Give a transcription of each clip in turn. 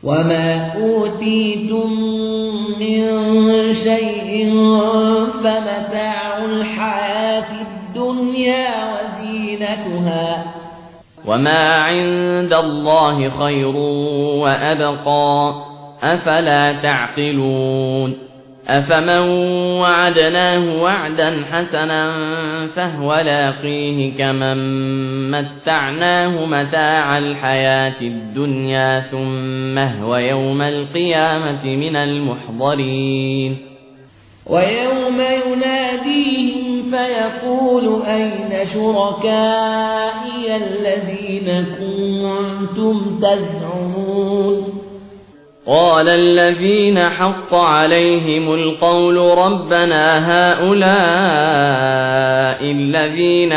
وما أوتيتم من شيء فمتاع الحياة الدنيا وزينتها وما عند الله خير وأبقى أفلا تعقلون أفمن وعدناه وعدا حسنا فهو لاقيه كمن متعناه متاع الحياة الدنيا ثم هو يوم القيامة من المحضرين ويوم يناديهم فيقول أين شركائي الذين كنتم تزعمون قال الذين حق عليهم القول ربنا هؤلاء الذين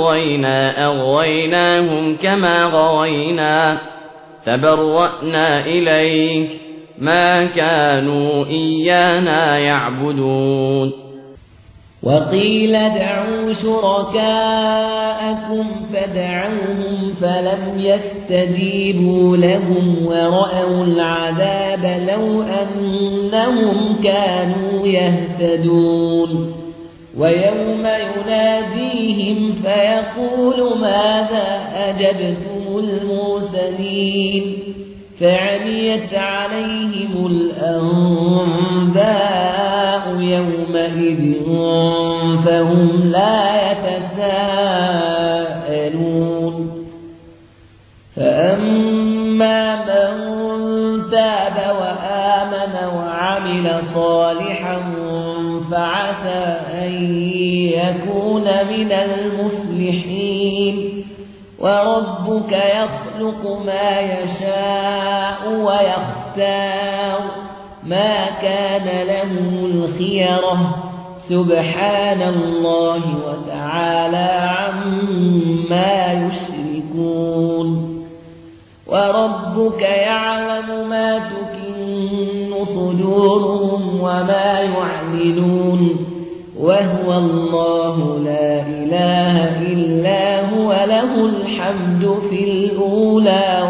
أغويناهم كما غوينا تبرأنا إليك ما كانوا إيانا يعبدون وقيل ادعوا شركاءكم فدعوهم فلم يستجيبوا لهم ورأوا العذاب لو أنهم كانوا يهتدون ويوم يناديهم فيقول ماذا أجبتم المرسلين فعميت عليهم الأنباء يومئذ فهم لا يتساءلون فأما من تاب وآمن وعمل صالحا فعسى أن يكون من المفلحين وربك يخلق ما يشاء ويختار ما كان لهم الخيرة سبحان الله وتعالى عما يشركون وربك يعلم ما تكن صدورهم وما يعلنون وهو الله لا إله إلا هو له الحمد في الأولى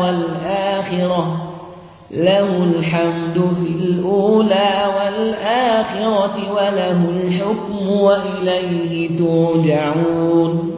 والآخرة وله الحكم وإليه ترجعون